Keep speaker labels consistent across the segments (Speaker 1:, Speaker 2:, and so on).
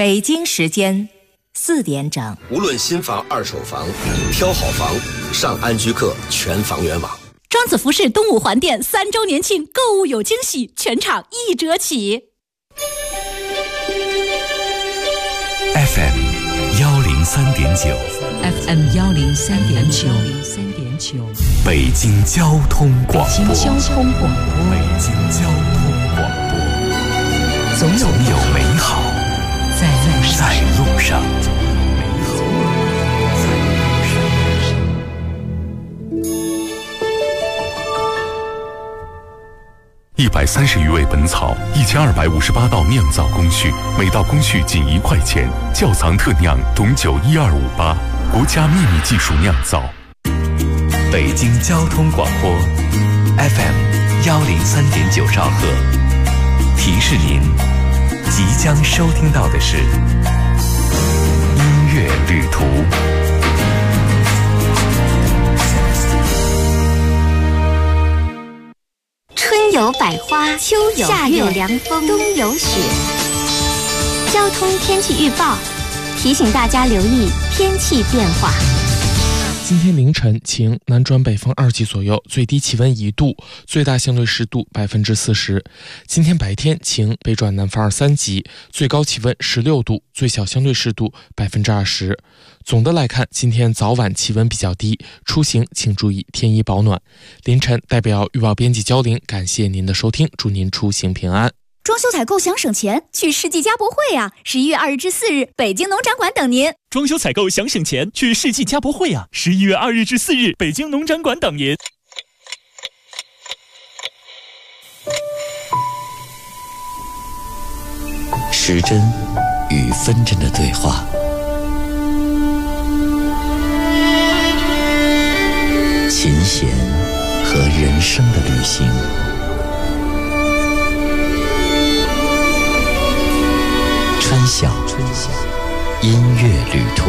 Speaker 1: 北京时间4点整。
Speaker 2: 无论新房、二手房，挑好房，上安居客全房源网。
Speaker 3: 庄子服饰东五环店3周年庆，购物有惊喜，全场1折起。
Speaker 4: FM 103.9
Speaker 5: FM 103.9
Speaker 4: 北京交通广播。
Speaker 5: 北京交通广播。
Speaker 4: 北京交通广播。总有美好在路上。130余味本草，1258道酿造工序，每道工序仅1块钱。窖藏特酿董酒12588，国家秘密技术酿造。北京交通广播 FM 103.9兆赫，提示您即将收听到的是音乐旅途。
Speaker 6: 春有百花，秋有夏有凉风，冬有雪。交通天气预报提醒大家留意天气变化。
Speaker 7: 今天凌晨晴，南转北风2级左右，最低气温1度，最大相对湿度40%。今天白天晴，北转南风3级，最高气温16度，最小相对湿度20%。总的来看，今天早晚气温比较低，出行请注意添衣保暖。凌晨代表预报编辑焦玲，感谢您的收听，祝您出行平安。
Speaker 3: 装修采购想省钱，去世纪家博会啊！11月2日至4日，北京农展馆等您。
Speaker 8: 装修采购想省钱，去世纪家博会啊！11月2日至4日，北京农展馆等您。
Speaker 4: 时针与分针的对话，琴弦和人生的旅行。春晓音乐旅途。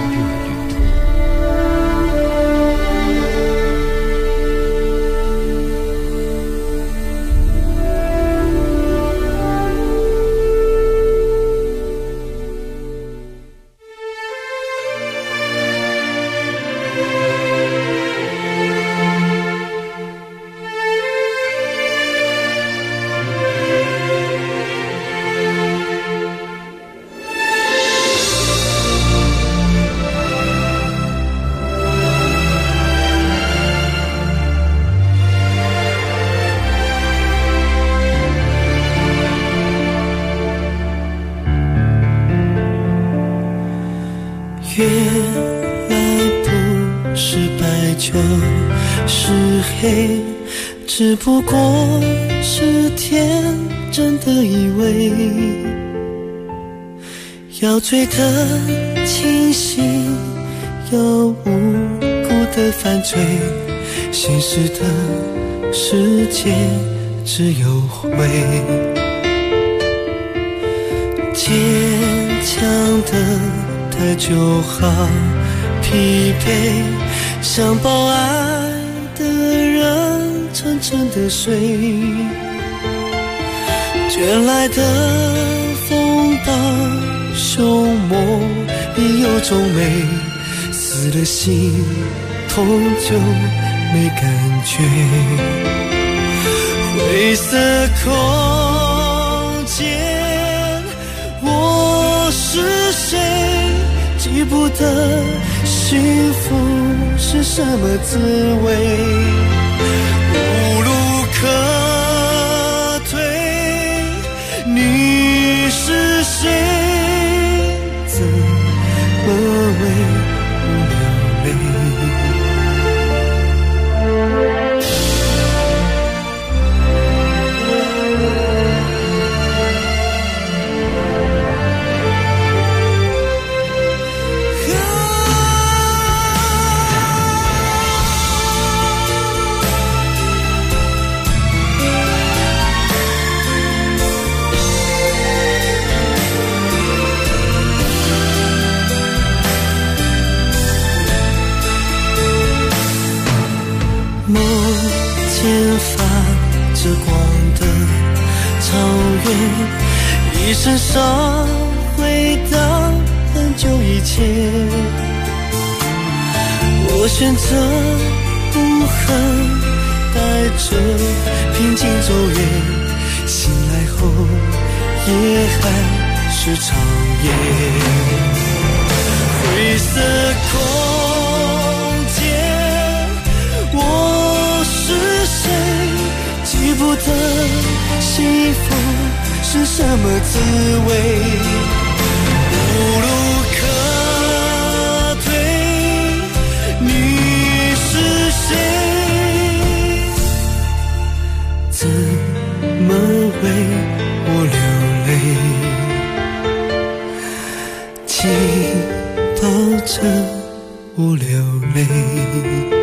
Speaker 9: 原来不是白就是黑，只不过是天真的以为要醉得清醒，要无辜的犯罪，现实的世界只有灰。坚强的他就好疲惫，想抱爱的人沉沉的睡，卷来的风暴凶猛已有种美，死了心痛就没感觉。灰色空间，我是谁？记不得幸福是什么滋味，无路可退。你是谁？怎么为我流泪？发着光的草原，一身伤会回到很久以前，我选择不恨，带着平静走远，醒来后也还是长夜。灰色空间，我是谁？记不得幸福是什么滋味，无路可退，你是谁？怎么为我流泪？请抱着我流泪。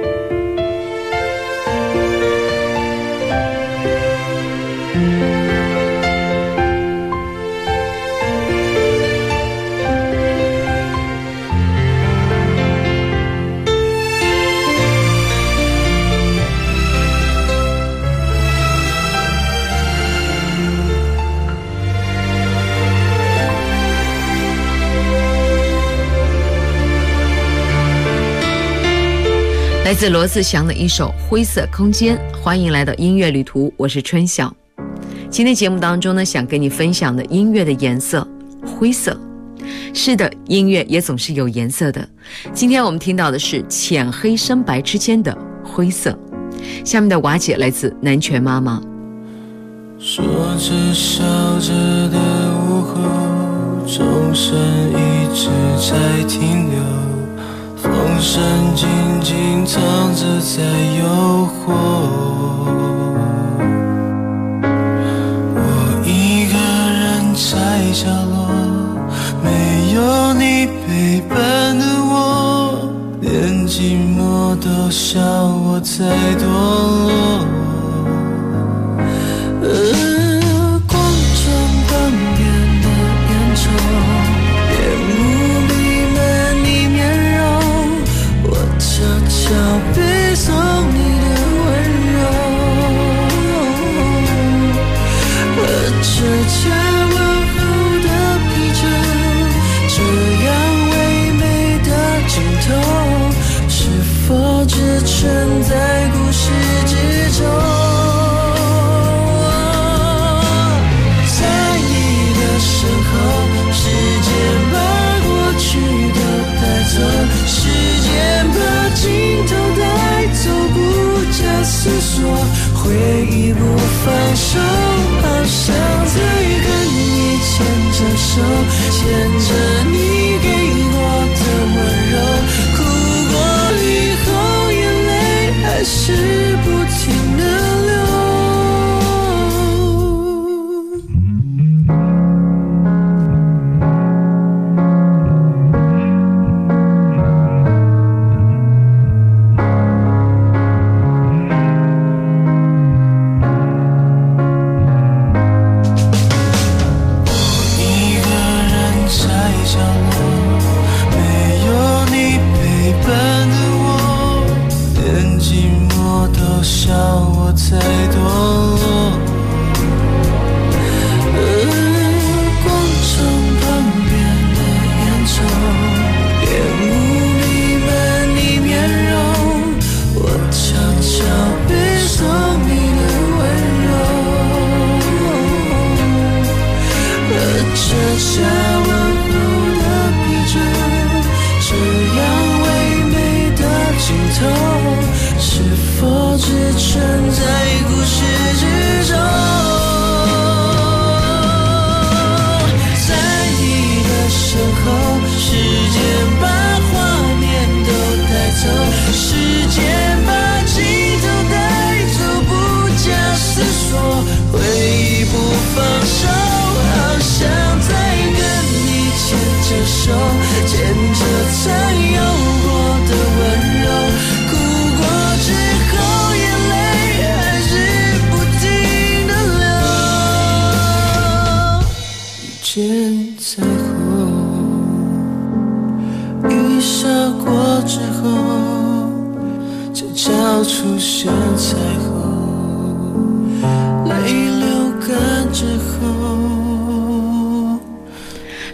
Speaker 5: 来自罗志祥的一首《灰色空间》，欢迎来到音乐旅途，我是春晓。今天节目当中呢，想跟你分享的音乐的颜色，灰色。是的，音乐也总是有颜色的。今天我们听到的是浅黑深白之间的灰色。下面的瓦解来自南拳妈妈。
Speaker 9: 说着笑着的午后，钟声一直在停留，风声静静藏着在诱惑，我一个人在角落，没有你陪伴的我，连寂寞都笑我在堕落。广场旁边的烟囱，夜幕弥漫你面容，我悄悄背诵你的温柔，和着恰往后的啤酒，这样唯美的镜头，是否只存在故事之中？身后，时间把过去都带走，时间把镜头带走，不假思索，回忆不放手，好想再跟你牵着手，牵着你给我的温柔，哭过以后眼泪还是不停地流。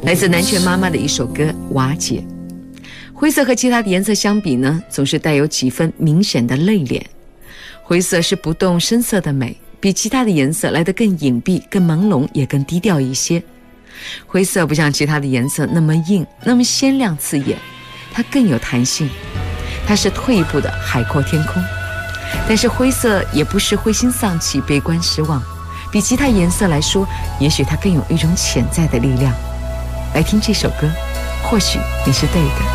Speaker 5: 来自南拳妈妈的一首歌《瓦解》。灰色和其他的颜色相比呢，总是带有几分明显的内敛。灰色是不动声色的美，比其他的颜色来得更隐蔽、更朦胧，也更低调一些。灰色不像其他的颜色那么硬，那么鲜亮刺眼，它更有弹性，它是退一步的海阔天空。但是灰色也不是灰心丧气、悲观失望，比其他颜色来说，也许它更有一种潜在的力量。来听这首歌，或许你是对的。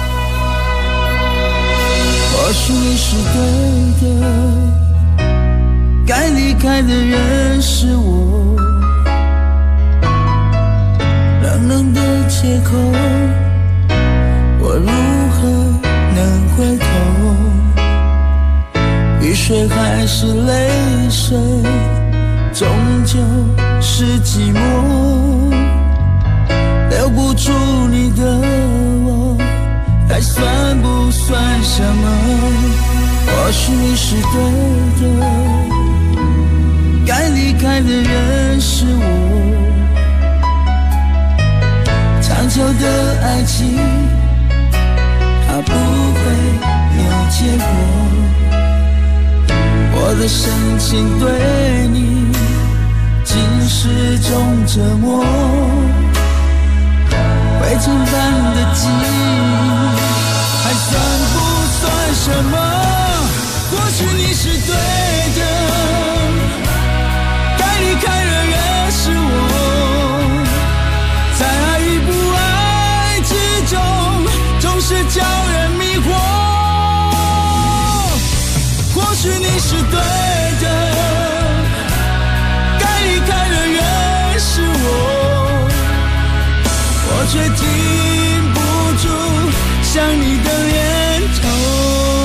Speaker 9: 或许你是对的，该离开的人是我，冷冷的借口，我如何能回头？雨水还是泪水，终究是寂寞，留不住你的我，还算不算什么？或许你是对的，该离开的人是我，长久的爱情它不会有结果，我的深情对你竟是种折磨，灰尘般的记忆还算不算什么？或许你是对的，该离开的人是我，在爱与不爱之中总是叫人迷惑。或许你是对的，该离开的人是我，我却禁不住想你的念头。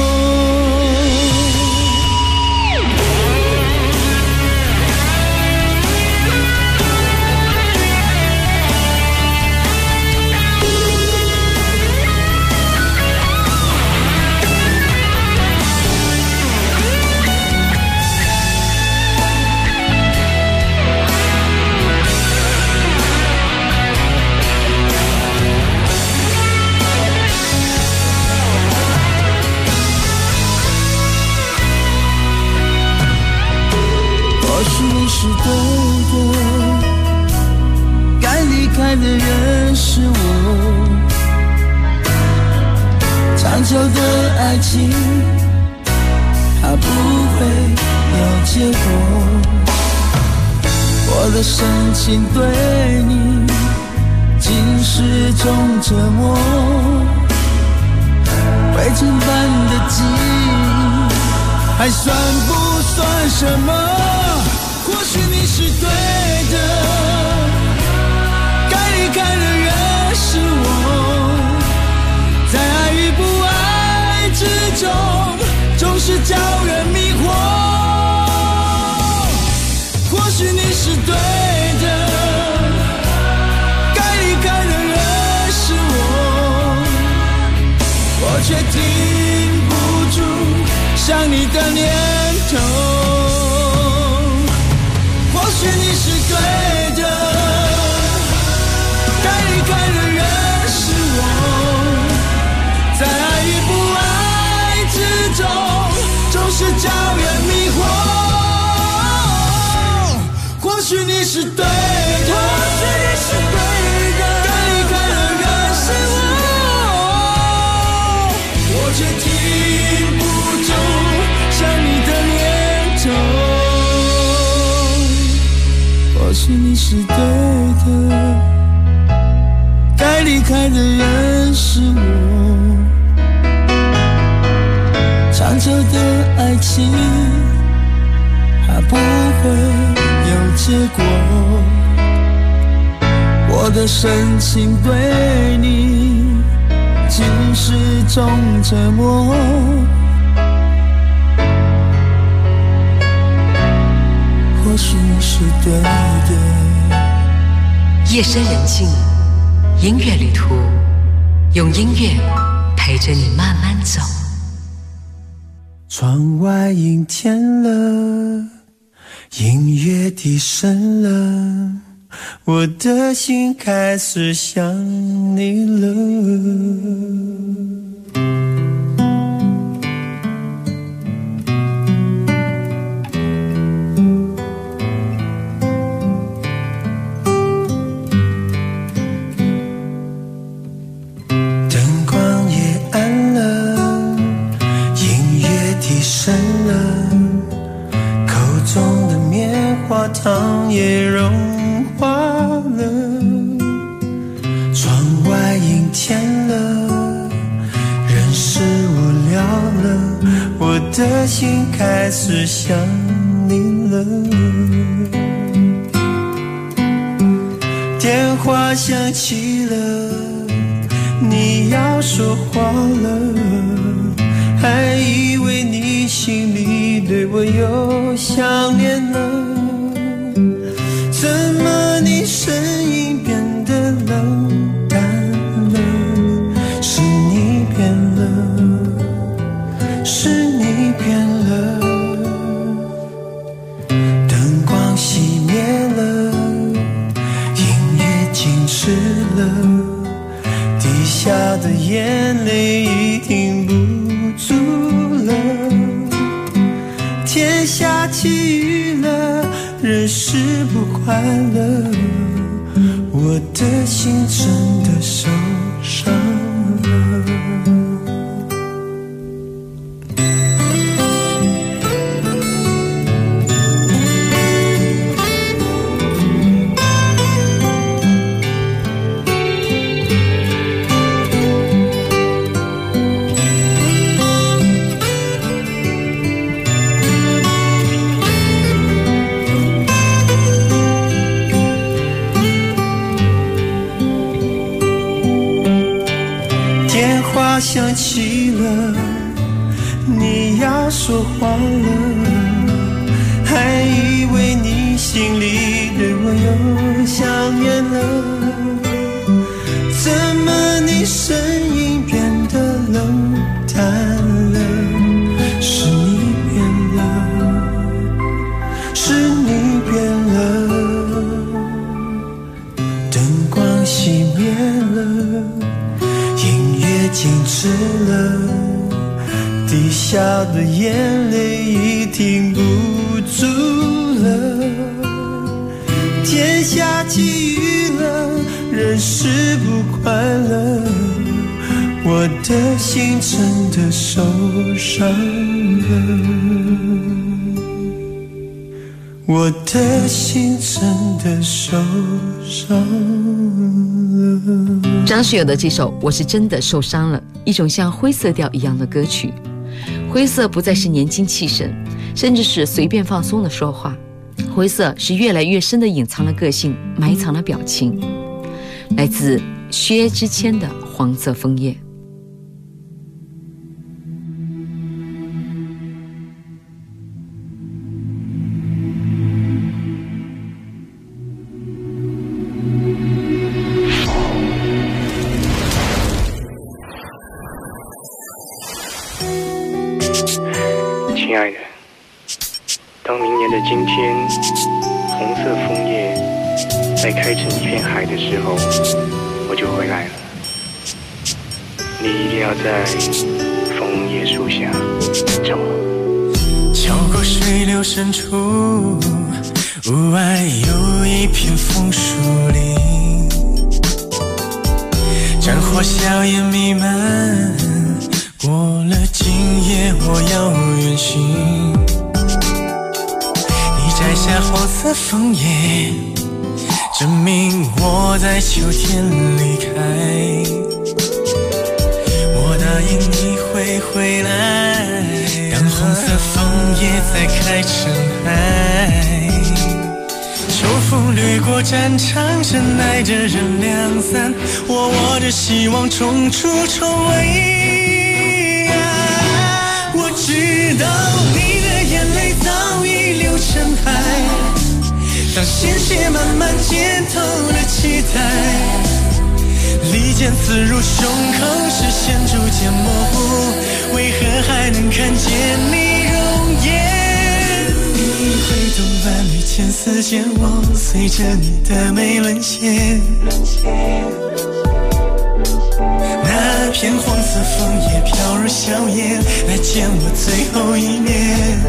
Speaker 9: 是对的，该离开的人是我，长久的爱情它不会有结果，我的深情对你竟是种折磨，灰尘般的记忆还算不算什么？或许你是对的，该离开的人是我，在爱与不爱之中总是叫人迷惑。或许你是对的，该离开的人是我，我却禁不住想你的念头。或许你是对的，该离开的人是我，在爱与不爱之中总是叫人迷惑。或许你是对的，该离开的人是我，我却禁不住想你的念头。或许你是对的，该离开的人是我，长久的爱情它不会有结果，我的深情对你竟是种折磨。或许你是对的。
Speaker 10: 夜深人静，音乐旅途，用音乐陪着你慢慢走。
Speaker 9: 窗外阴天了，音乐低声了， 我的心开始想你了。灯光也暗了，音乐低声了，口中的棉花糖也融化了，窗外阴天了，人是无聊了，我的心开始想你了。电话响起了，你要说话了，还以为你心里对我有想念呢，怎么你声音变得冷淡了？是你变了，是你变了。灯光熄灭了，音乐静止了，滴下的眼泪已停不住了。天下起雨了，人是不快乐，我的心真的受伤了。想起了，你要说话了，还以为你心里对我有想念了，怎么你声音变得冷淡了？是你变了，是你变了。灯光熄灭了，音乐静止了，滴下的眼泪已停不住了。天下起雨了，人是不快乐，我的心真的受伤了，我的心真的受伤了。
Speaker 5: 张学友的这首《我是真的受伤了》，一种像灰色调一样的歌曲。灰色不再是年轻气盛，甚至是随便放松的说话，灰色是越来越深的隐藏了个性，埋藏了表情。来自薛之谦的《黄色枫叶》。
Speaker 11: 亲爱的，当明年的今天，红色枫叶在开成一片海的时候，我就回来了。你一定要在枫叶树下等着我。
Speaker 9: 跳过水流深处，屋外有一片枫树林，战火硝烟弥漫，过了今夜我要远行。你摘下黄色枫叶，证明我在秋天离开。我答应你会回来，当红色枫叶再开成海。秋风掠过战场，真爱的人两散，我握着希望冲出重围。我知道你的眼泪早已流成海，当鲜血慢慢浸透了期待，利剑刺入胸口，视线逐渐模糊，为何还能看见你容颜？ 挥动万缕千丝间，我随着你的眉沦陷。那片黄色枫叶飘入硝烟，来见我最后一面。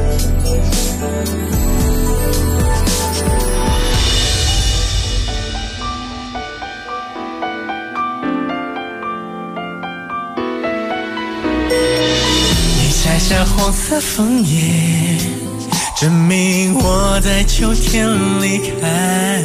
Speaker 9: 你摘下黄色枫叶，证明我在秋天离开。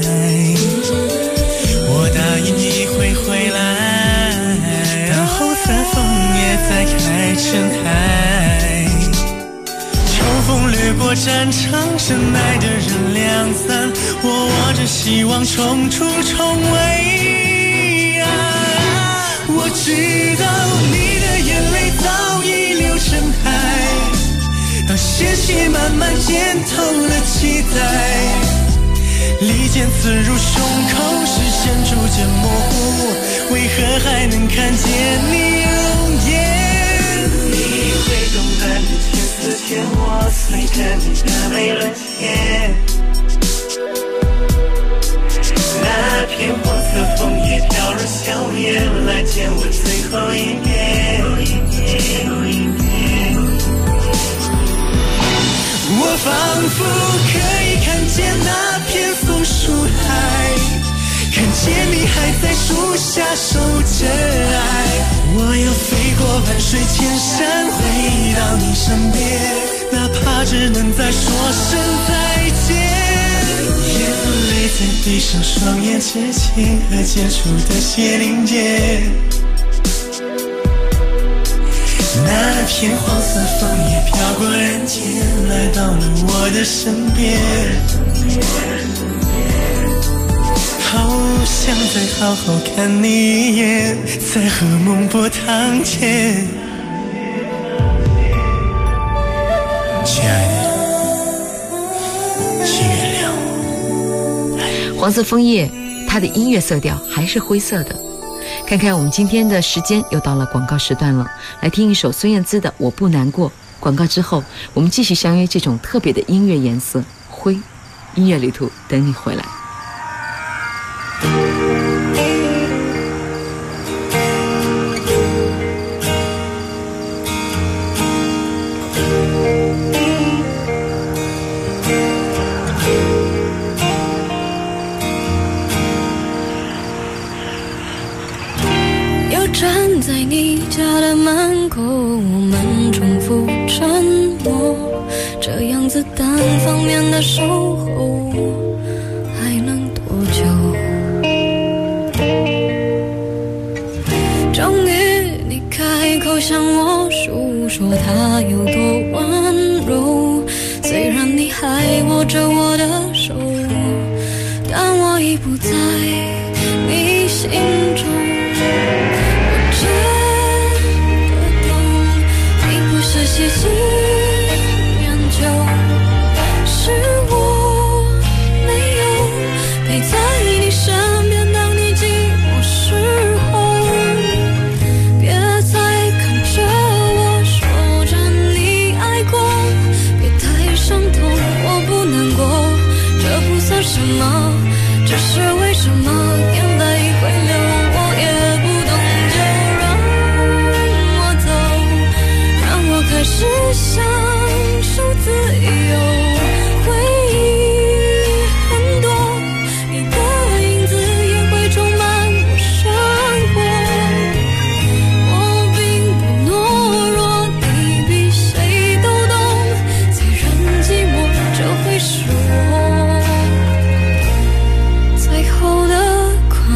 Speaker 9: 我答应你会回来，当红色枫叶再开成海。秋风掠过战场，深爱的人两散，我握着希望冲出重围啊！我知道你的眼泪早已流成海，当鲜血慢慢浸透了期待，利剑刺入胸口，视线逐渐模糊，为何还能看见你容颜？你挥动万缕千丝间，我随着你的眉沦陷。那片黄色枫叶飘入硝烟，来见我最后一面。我仿佛可以看见那片枫树海，看见你还在树下守着爱。我要飞过万水千山，回到你身边，哪怕只能再说声再见。眼泪在闭上双眼之前，和结束的血淋结。那片黄色枫叶飘过人间，来到了我的身边，好想再好好看你一眼，在和梦波堂前。亲爱的，请原谅我。
Speaker 5: 黄色枫叶，它的音乐色调还是灰色的。看看我们今天的时间又到了广告时段了，来听一首孙燕姿的《我不难过》。广告之后，我们继续相约这种特别的音乐颜色灰，音乐旅途等你回来。
Speaker 12: 站在你家的门口，我们重复沉默，这样子单方面的守候还能多久？终于你开口向我诉说他有多温柔，虽然你还握着我的手，但我已不在你心中。细心研究，是我没有陪在你身边，当你寂寞时候，别再看着我说着你爱过，别太伤痛，我不难过，这不算什么，只是为什么眼泪会流，我也不懂，就让我走，让我开始享受自由，回忆很多，你的影子也会充满我生活。我并不懦弱，你比谁都懂，虽然寂寞这会是我最后的快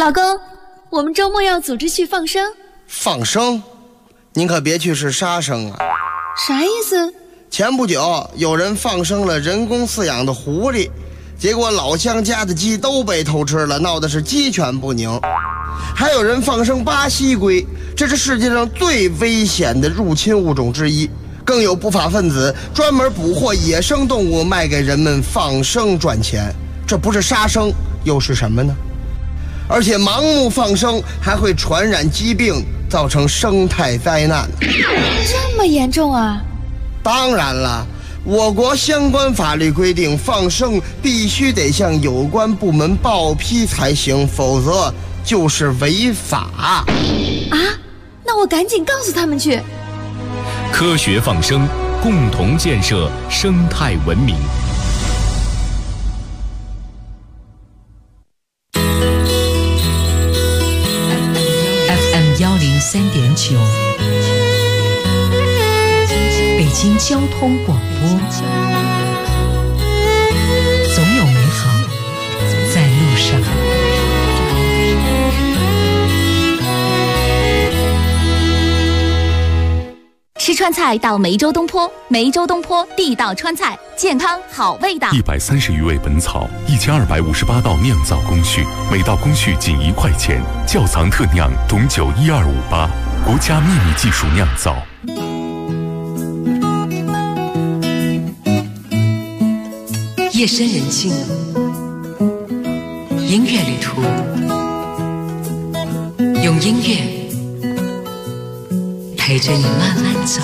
Speaker 13: 老公，我们周末要组织去放生。
Speaker 14: 放生？您可别去是杀生啊！
Speaker 13: 啥意思？
Speaker 14: 前不久有人放生了人工饲养的狐狸，结果老乡家的鸡都被偷吃了，闹的是鸡犬不宁。还有人放生巴西龟，这是世界上最危险的入侵物种之一。更有不法分子专门捕获野生动物卖给人们放生赚钱，这不是杀生又是什么呢？而且盲目放生还会传染疾病，造成生态灾难。
Speaker 13: 这么严重啊？
Speaker 14: 当然了，我国相关法律规定，放生必须得向有关部门报批才行，否则就是违法。
Speaker 13: 啊？那我赶紧告诉他们去。
Speaker 15: 科学放生，共同建设生态文明。
Speaker 10: FM 103.9，北京交通广播，总有美好在路上。
Speaker 3: 吃川菜到梅州东坡，梅州东坡地道川菜，健康好味道。
Speaker 4: 130余味本草，1258道酿造工序，每道工序仅1块钱，窖藏特酿董酒12588，国家秘密技术酿造。
Speaker 10: 夜深人静，音乐旅途，用音乐陪着你慢慢走。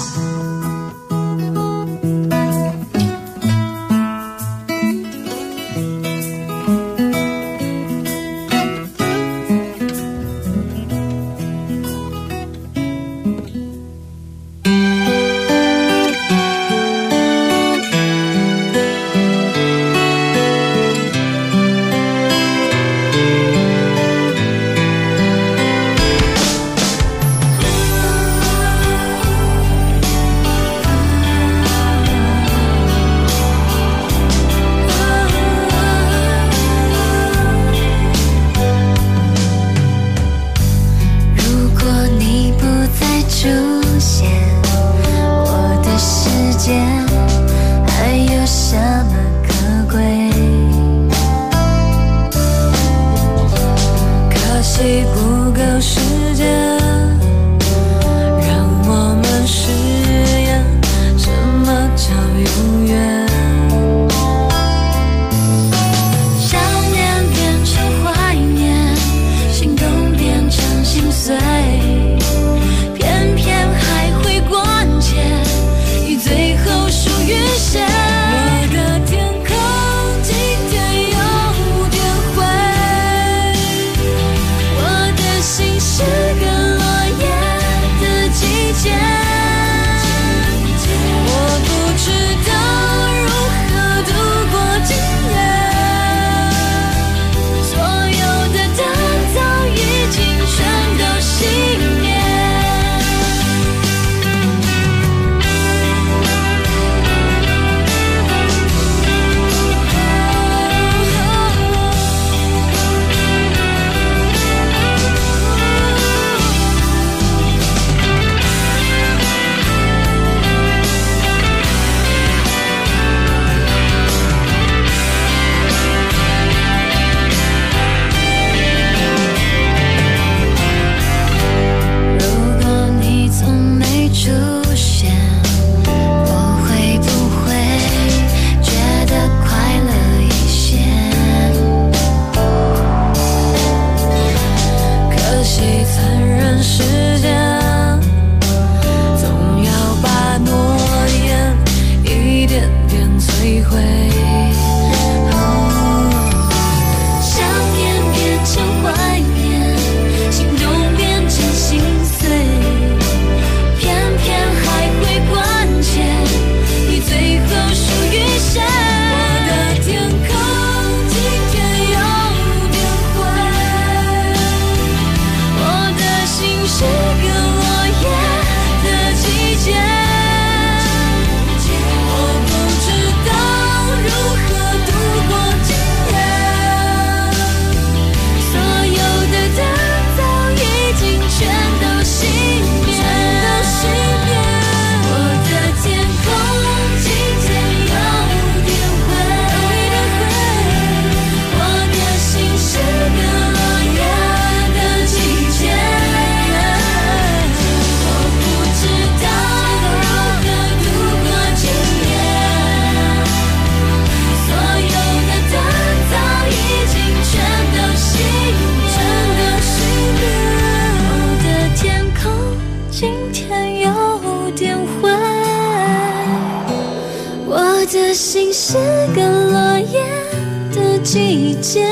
Speaker 12: 心是个落叶的季节，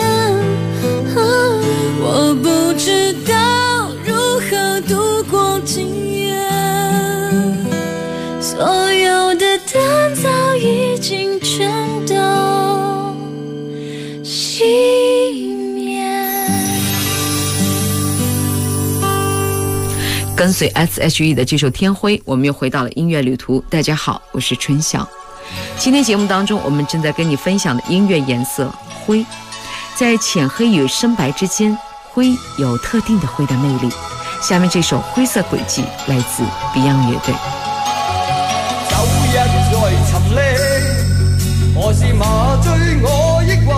Speaker 12: 我不知道如何度过今夜，所有的灯早已经全都熄灭。
Speaker 5: 跟随 S.H.E 的这首《天灰》，我们又回到了音乐旅途。大家好，我是春晓。今天节目当中，我们正在跟你分享的音乐颜色灰，在浅黑与深白之间，灰有特定的灰的魅力。下面这首《灰色轨迹》来自 Beyond 乐队。
Speaker 16: 走一再沉溺，何時麻醉我抑鬱？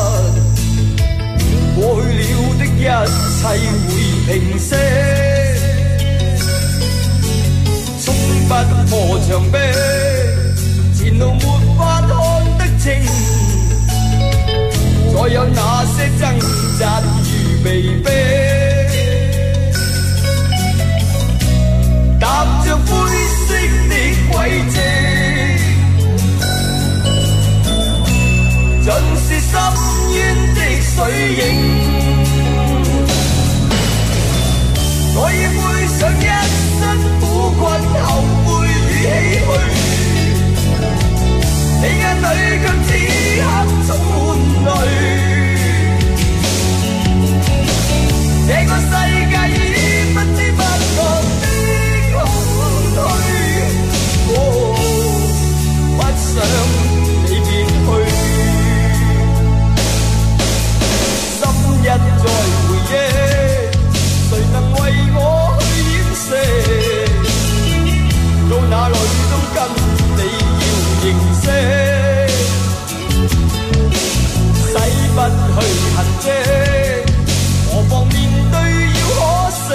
Speaker 16: 過去了的一切會平息，衝不破牆壁，前路沒法看得清，再有那些掙扎如被逼，踏着灰色的軌跡，盡是深淵的水影。我已背上一身苦困後悔與唏噓，你眼裏卻此刻充滿淚。這個世界已不知不覺的空虛，不想你變去，心一再回憶，誰能為我去掩飾？到哪裏都跟你要認識，洗不去痕跡，何妨面對要可惜，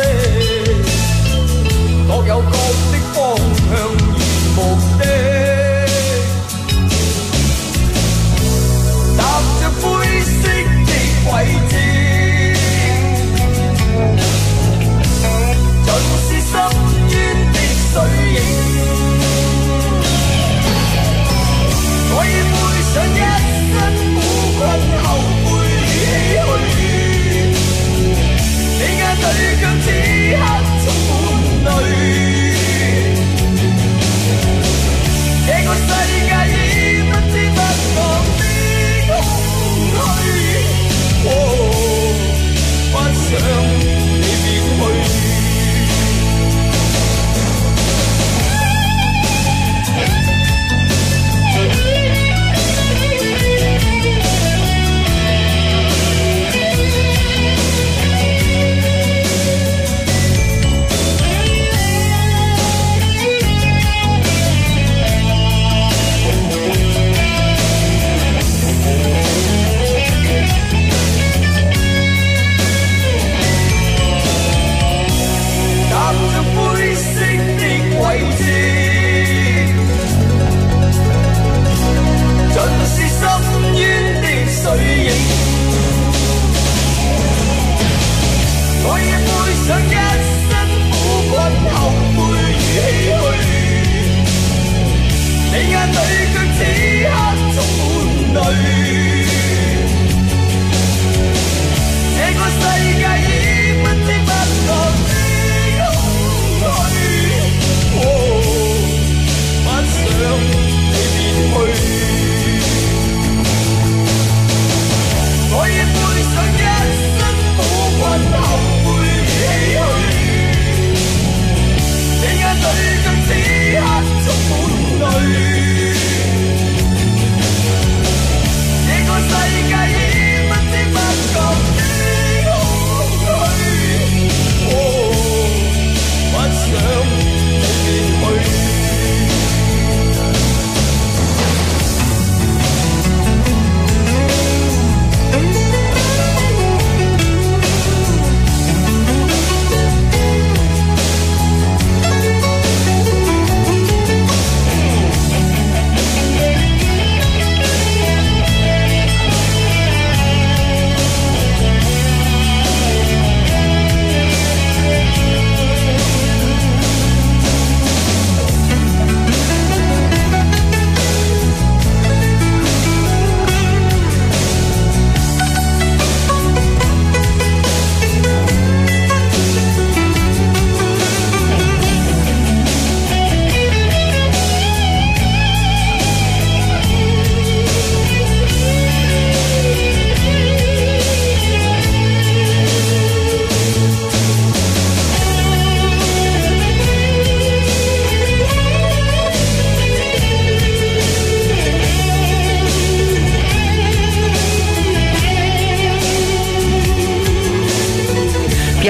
Speaker 16: 各有各的方向與目的，踏着灰色的軌跡，盡是深淵的水影。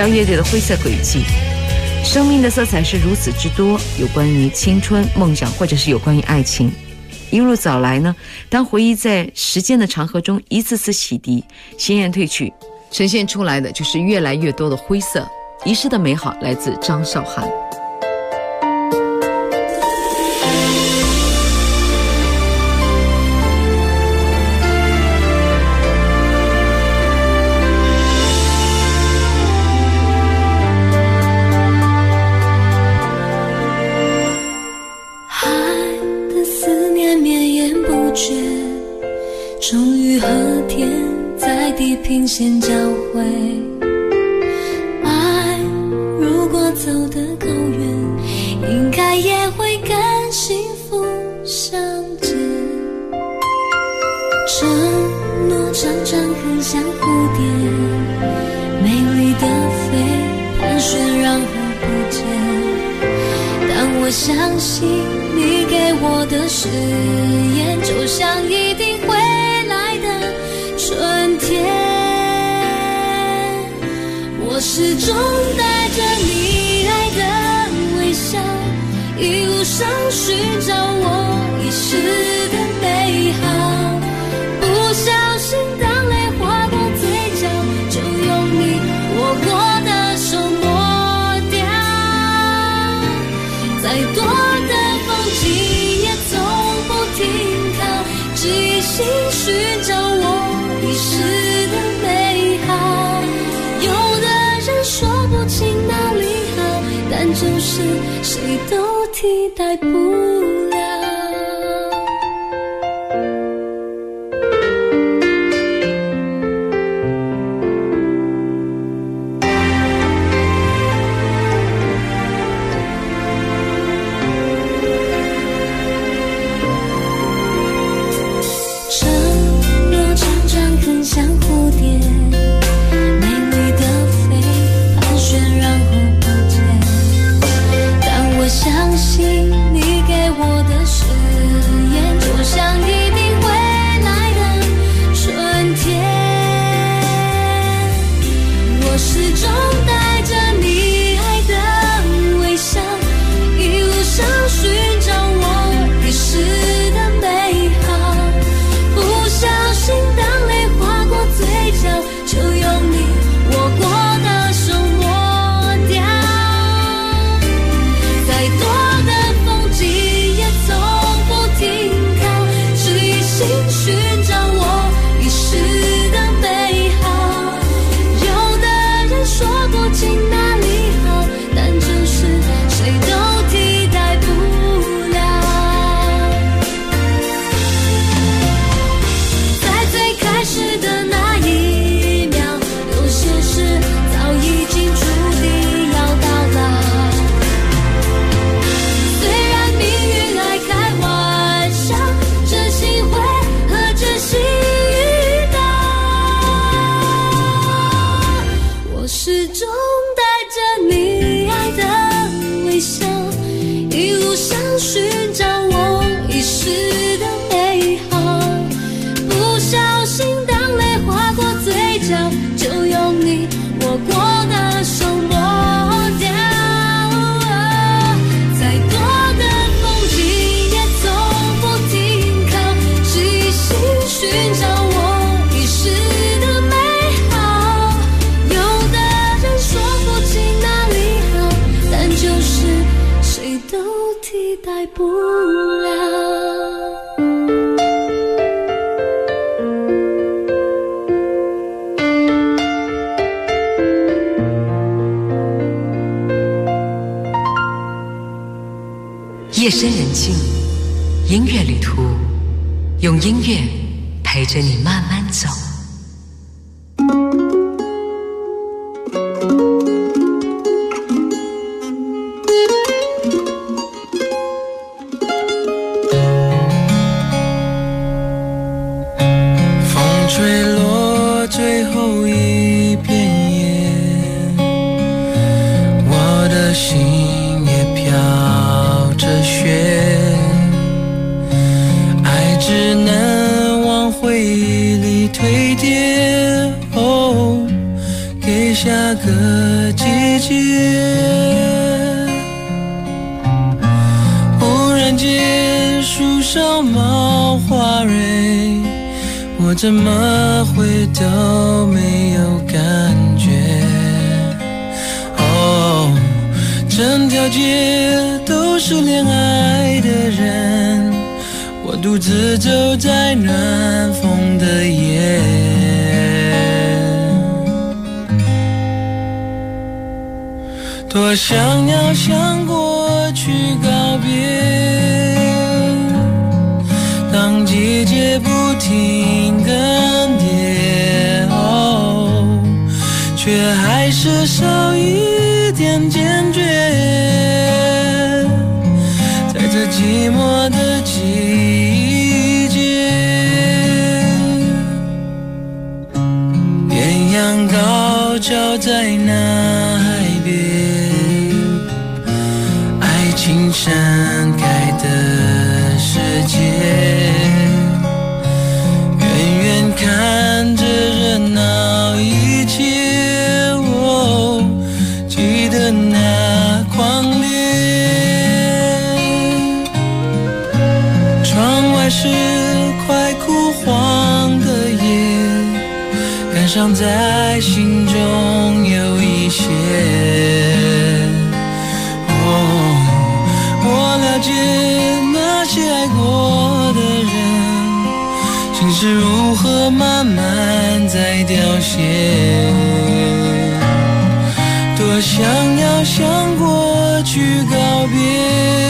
Speaker 5: Beyond 乐队的灰色轨迹。生命的色彩是如此之多，有关于青春、梦想，或者是有关于爱情。一路走来呢，当回忆在时间的长河中一次次洗涤、鲜艳褪去，呈现出来的就是越来越多的灰色。遗失的美好来自张韶涵。
Speaker 12: 终于和天在地平线交汇，爱如果走得够远，应该也会跟幸福相见。承诺常常很像蝴蝶，美丽的飞，盘旋然后不见。但我相信你给我的誓言，就像一定会春天，我始终带着你爱的微笑，一路上寻找我遗失的美好。不小心当泪划过嘴角，就用你握过的手抹掉。再多的风景也从不停靠，只一心寻找我遗失的美好。有的人说不清哪里好，但就是谁都替代不了。像蝴蝶，美丽的飞，盘旋然后不见。但我相信你给我的誓言，就像一定会来的春天。我始终带着你爱的微笑，一路上寻找我遗失的美好。不小心当泪嘴角，就用你握过的手抹掉。再多的风景也从不停靠，只一心寻找我遗失的美好。有的人说不清哪里好，但就是谁都替代不了。在最开始的早已经注定要到老，虽然命运爱开玩笑，真心会和真心遇到。我始终带着你爱的微笑，一路上寻找我遗失的美好。不小心当泪划过嘴角，就用你握过的手抹掉。再多的风景也从不停靠，只一心寻找我遗失的美好。有的人说不清哪里好，但就是谁都替代不了。
Speaker 10: 夜深人静，音乐旅途，用音乐陪着你慢慢走。
Speaker 9: 风吹落最后一片叶，我的心也飘着雪，爱只能往回忆里推见树上冒花蕊，我怎么会都没有感觉？哦，整条街都是恋爱的人，我独自走在暖风的夜。多想要向过去告别，当季节不停更迭，哦，却还是少一点坚决。在这寂寞的季节，艳阳高照在那海边，爱情盛开的世界，远远看着热闹一切，哦，记得那狂烈。窗外是快枯黄的叶，感伤在心中有一些。我了解那些爱过的人，心是如何慢慢在凋谢。多想要向过去告别，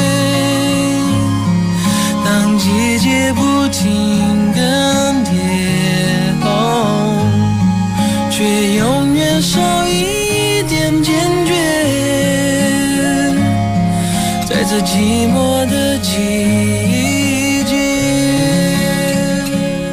Speaker 9: 当季节不停更迭，哦，却永远少一点坚决。在这寂寞的季节，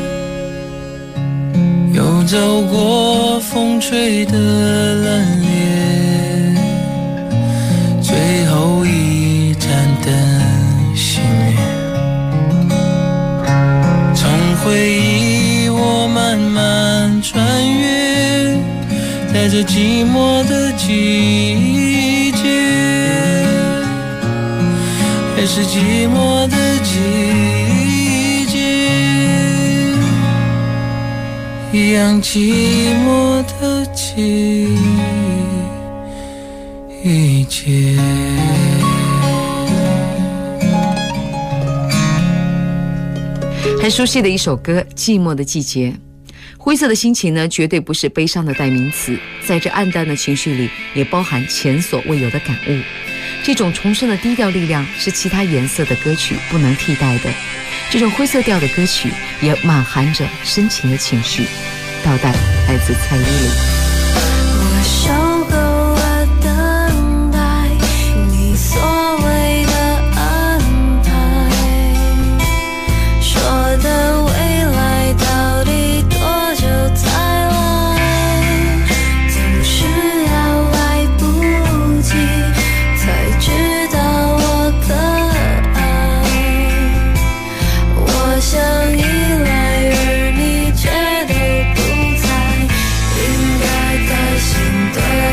Speaker 9: 又走过风吹的冷冽，最后一盏灯熄灭。从回忆我慢慢穿越，在这寂寞的季节，还是寂寞的季节，一样寂寞的季节。
Speaker 5: 很熟悉的一首歌《寂寞的季节》。灰色的心情呢，绝对不是悲伤的代名词，在这暗淡的情绪里，也包含前所未有的感悟。这种重生的低调力量是其他颜色的歌曲不能替代的。这种灰色调的歌曲也满含着深情的情绪。倒带来自蔡依林。
Speaker 12: 我受够了等待，你所谓的安排，说的未来到底多久才来，总是要来不及才知道我可爱。我想依赖，而你却都不在，应该开心的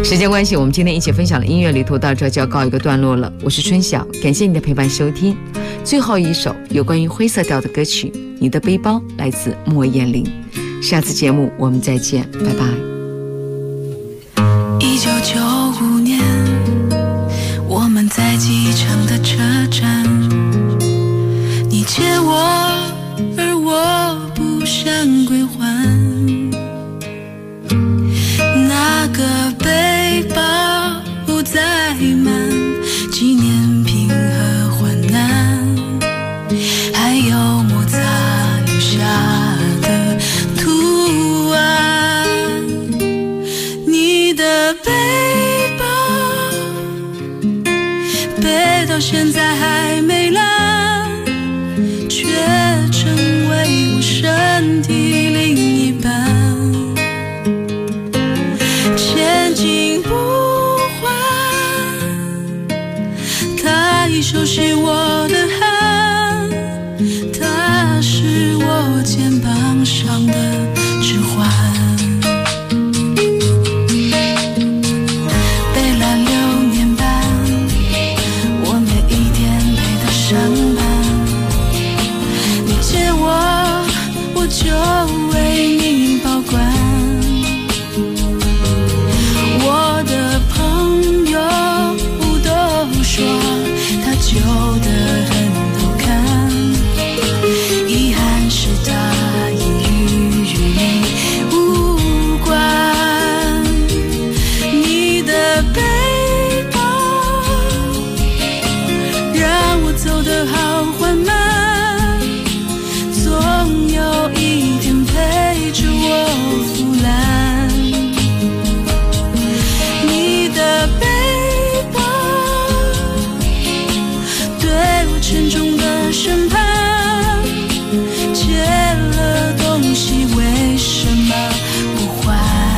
Speaker 5: 时间关系，我们今天一起分享的音乐旅途到这就要告一个段落了。我是春晓，感谢你的陪伴收听。最后一首有关于灰色调的歌曲《你的背包》，来自莫艳玲。下次节目我们再见，拜拜。
Speaker 12: 1995年，我们在机场的车站，你借我，而我不想归还。那个背包载满纪念品和患难，还有摩擦留下的图案。你的背包背到现在还没烂，却成为我身体另一半。前进不熟悉我的汗，它是我肩膀上的指环。背了6年半，我每一天陪他上班。你借我，我就为你保管。我的朋友都说旧的很好看，遗憾是大意与你无关。你的背包让我走得好缓慢，总有一天陪着我腐烂。你的背沉重的审判，借了东西为什么不还？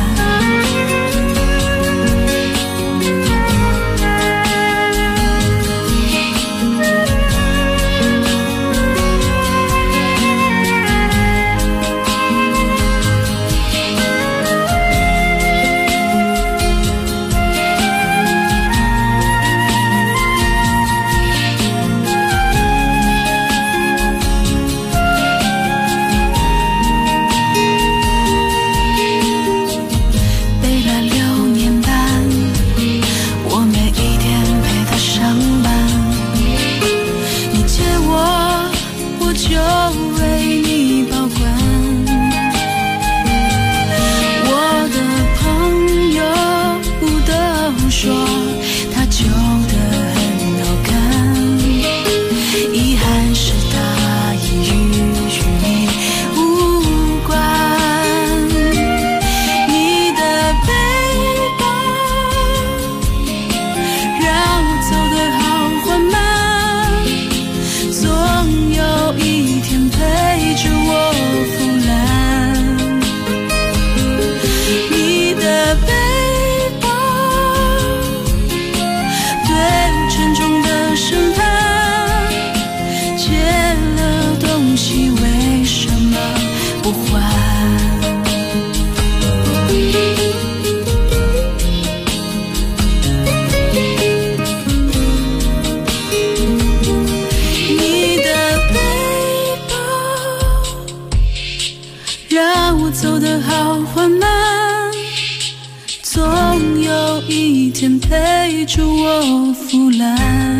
Speaker 12: 陪着我腐烂，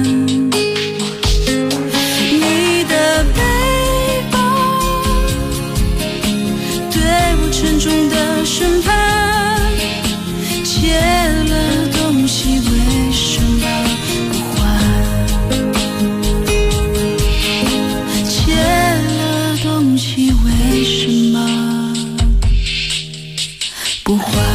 Speaker 12: 你的背包对我沉重的审判，借了东西为什么不还？借了东西为什么不还？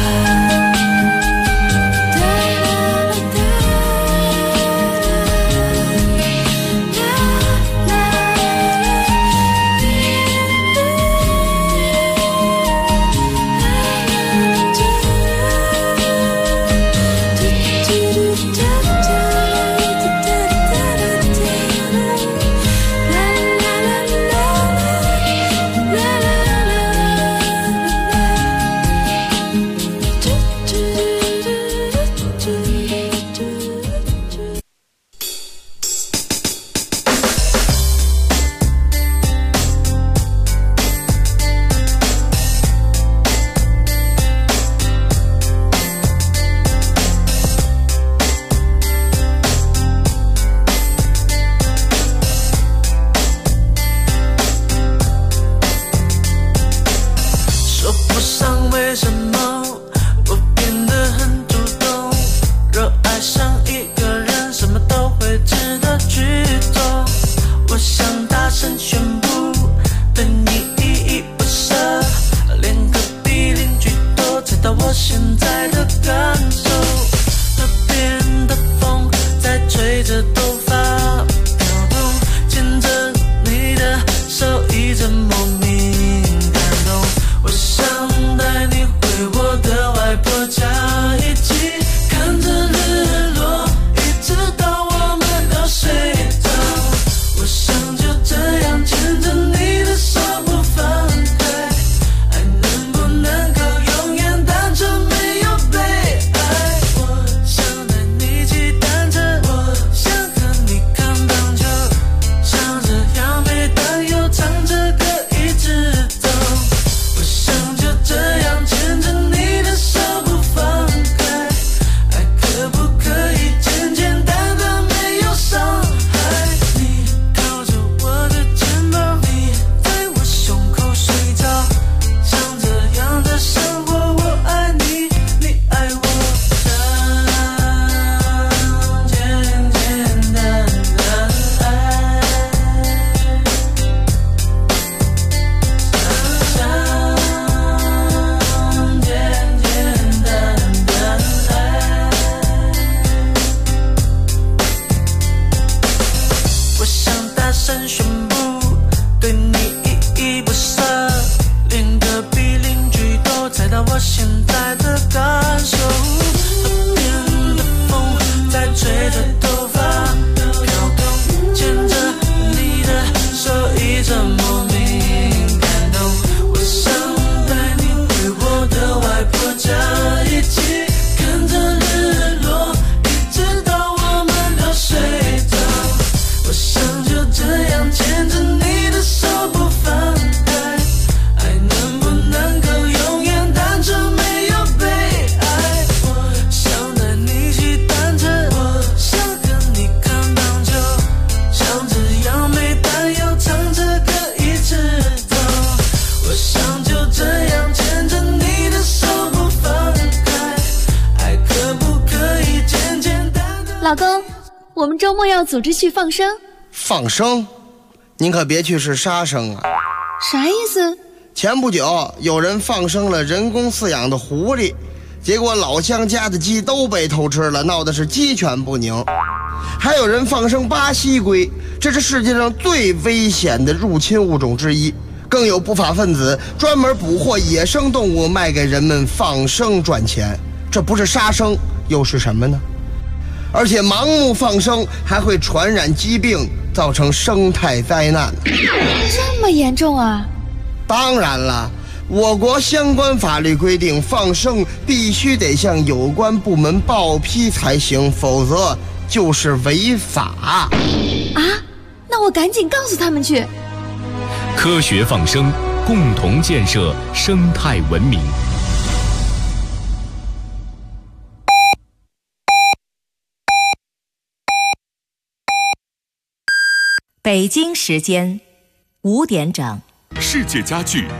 Speaker 13: 老公，我们周末要组织去放生。
Speaker 14: 放生？您可别去是杀生啊！
Speaker 13: 啥意思？
Speaker 14: 前不久有人放生了人工饲养的狐狸，结果老乡家的鸡都被偷吃了，闹得是鸡犬不宁。还有人放生巴西龟，这是世界上最危险的入侵物种之一。更有不法分子专门捕获野生动物卖给人们放生赚钱，这不是杀生又是什么呢？而且盲目放生还会传染疾病，造成生态灾难。
Speaker 13: 这么严重啊？
Speaker 14: 当然了，我国相关法律规定，放生必须得向有关部门报批才行，否则就是违法。
Speaker 13: 啊？那我赶紧告诉他们去。
Speaker 15: 科学放生，共同建设生态文明。
Speaker 1: 北京时间5点整。
Speaker 4: 世界家具